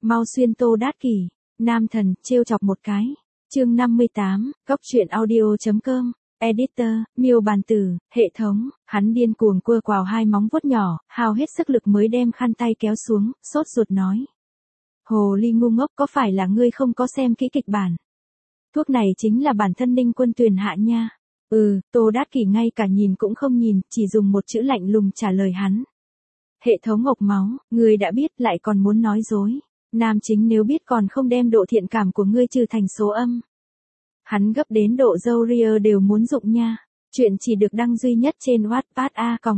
mau xuyên Tô Đát Kỷ, nam thần, trêu chọc một cái. Chương 58, Cóc truyện audio.com. Editor, Miêu Bàn Tử, hệ thống, hắn điên cuồng quơ quào hai móng vuốt nhỏ, hao hết sức lực mới đem khăn tay kéo xuống, sốt ruột nói. Hồ ly ngu ngốc, có phải là ngươi không có xem kỹ kịch bản? Thuốc này chính là bản thân Ninh Quân Tuyền hạ nha. Tô Đát Kỷ ngay cả nhìn cũng không nhìn, chỉ dùng một chữ lạnh lùng trả lời hắn. Hệ thống ngộc máu, ngươi đã biết lại còn muốn nói dối. Nam chính nếu biết còn không đem độ thiện cảm của ngươi trừ thành số âm. Hắn gấp đến độ dâu ria đều muốn rụng nha. Chuyện chỉ được đăng duy nhất trên Wattpad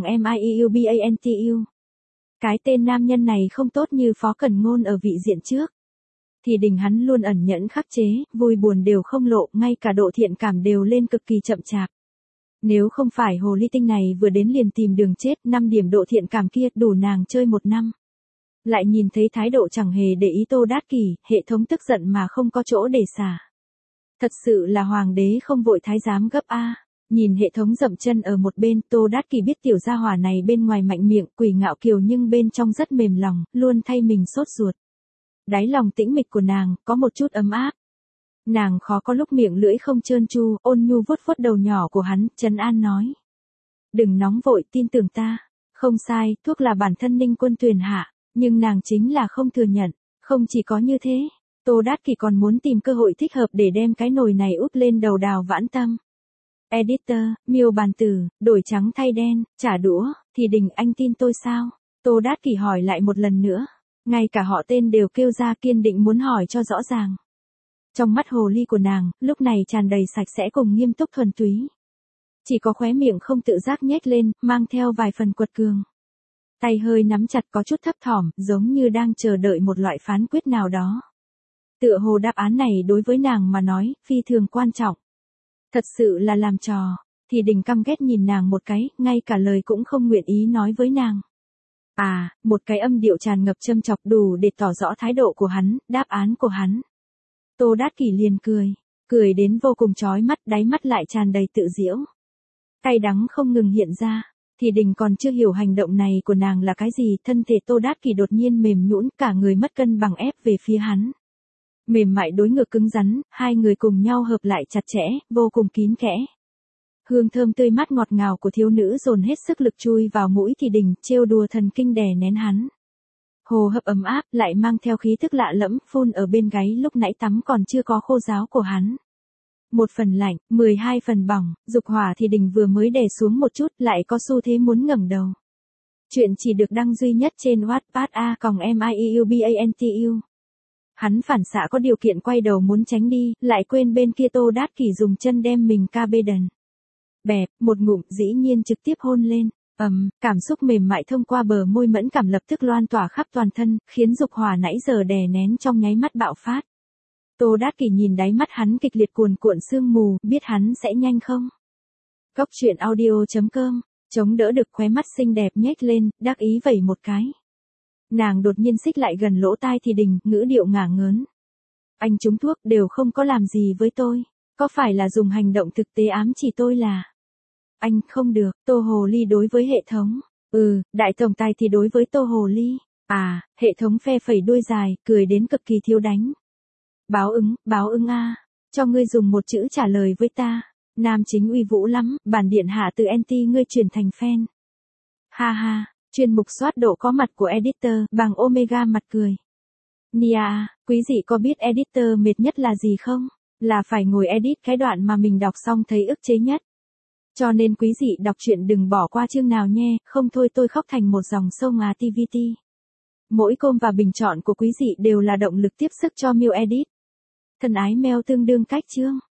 a.mieubantu. Cái tên nam nhân này không tốt như Phó Cẩn Ngôn ở vị diện trước. Thì đình hắn luôn ẩn nhẫn khắc chế, vui buồn đều không lộ, ngay cả độ thiện cảm đều lên cực kỳ chậm chạp. Nếu không phải hồ ly tinh này vừa đến liền tìm đường chết, 5 điểm độ thiện cảm kia đủ nàng chơi 1 năm. Lại nhìn thấy thái độ chẳng hề để ý Tô Đát Kỷ, hệ thống tức giận mà không có chỗ để xả. Thật sự là hoàng đế không vội thái giám gấp a. Nhìn hệ thống dậm chân ở một bên, Tô Đát Kỷ biết tiểu gia hỏa này bên ngoài mạnh miệng, quỷ ngạo kiều nhưng bên trong rất mềm lòng, luôn thay mình sốt ruột. Đáy lòng tĩnh mịch của nàng, có một chút ấm áp. Nàng khó có lúc miệng lưỡi không trơn tru, ôn nhu vuốt vuốt đầu nhỏ của hắn, trấn an nói. Đừng nóng vội, tin tưởng ta. Không sai, thuốc là bản thân Ninh Quân Tuyền hạ, nhưng nàng chính là không thừa nhận. Không chỉ có như thế, Tô Đát Kỷ còn muốn tìm cơ hội thích hợp để đem cái nồi này úp lên đầu Đào Vãn Tâm. Editor, Miêu Bàn Tử, đổi trắng thay đen, trả đũa, thì đình anh tin tôi sao? Tô Đát Kỷ hỏi lại một lần nữa. Ngay cả họ tên đều kêu ra, kiên định muốn hỏi cho rõ ràng. Trong mắt hồ ly của nàng, lúc này tràn đầy sạch sẽ cùng nghiêm túc thuần túy. Chỉ có khóe miệng không tự giác nhếch lên, mang theo vài phần quật cường. Tay hơi nắm chặt có chút thấp thỏm, giống như đang chờ đợi một loại phán quyết nào đó. Tựa hồ đáp án này đối với nàng mà nói, phi thường quan trọng. Thật sự là làm trò. Thì đình căm ghét nhìn nàng một cái, ngay cả lời cũng không nguyện ý nói với nàng. Một cái âm điệu tràn ngập châm chọc đủ để tỏ rõ thái độ của hắn, đáp án của hắn. Tô Đát Kỷ liền cười đến vô cùng chói mắt, đáy mắt lại tràn đầy tự giễu. Cay đắng không ngừng hiện ra, thì đình còn chưa hiểu hành động này của nàng là cái gì, thân thể Tô Đát Kỷ đột nhiên mềm nhũn, cả người mất cân bằng ép về phía hắn. Mềm mại đối ngược cứng rắn, hai người cùng nhau hợp lại chặt chẽ, vô cùng kín kẽ. Hương thơm tươi mát ngọt ngào của thiếu nữ dồn hết sức lực chui vào mũi thì đình, trêu đùa thần kinh đè nén hắn. Hồ hấp ấm áp, lại mang theo khí thức lạ lẫm, phun ở bên gáy lúc nãy tắm còn chưa có khô ráo của hắn. 1 phần lạnh, 12 phần bỏng, dục hỏa thì đình vừa mới đè xuống một chút, lại có xu thế muốn ngẩng đầu. Chuyện chỉ được đăng duy nhất trên Wattpad a.mieubantu. Hắn phản xạ có điều kiện quay đầu muốn tránh đi, lại quên bên kia Tô Đát Kỷ dùng chân đem mình ca bê đần. Bẹp, một ngụm dĩ nhiên trực tiếp hôn lên. Cảm xúc mềm mại thông qua bờ môi mẫn cảm lập tức loan tỏa khắp toàn thân, khiến dục hỏa nãy giờ đè nén trong nháy mắt bạo phát. Tô Đát Kỷ nhìn đáy mắt hắn kịch liệt cuồn cuộn sương mù, biết hắn sẽ nhanh không? Cóc truyện audio.com, chống đỡ được khóe mắt xinh đẹp nhếch lên, đắc ý vẩy một cái. Nàng đột nhiên xích lại gần lỗ tai thì đình, ngữ điệu ngả ngớn. Anh trúng thuốc đều không có làm gì với tôi, có phải là dùng hành động thực tế ám chỉ tôi là... Anh không được, Tô Hồ Ly đối với hệ thống. Đại tổng tài thì đối với Tô Hồ Ly. Hệ thống phe phẩy đuôi dài, cười đến cực kỳ thiếu đánh. Báo ứng a. Cho ngươi dùng một chữ trả lời với ta. Nam chính uy vũ lắm, bản điện hạ từ anti ngươi chuyển thành fan. Ha ha, chuyên mục soát độ có mặt của editor, bằng Omega mặt cười. Nia, quý dị có biết editor mệt nhất là gì không? Là phải ngồi edit cái đoạn mà mình đọc xong thấy ức chế nhất. Cho nên quý dị đọc truyện đừng bỏ qua chương nào nhé, không thôi tôi khóc thành một dòng sông TVT. Mỗi com và bình chọn của quý dị đều là động lực tiếp sức cho Miu Edit. Thân ái mail tương đương cách chương.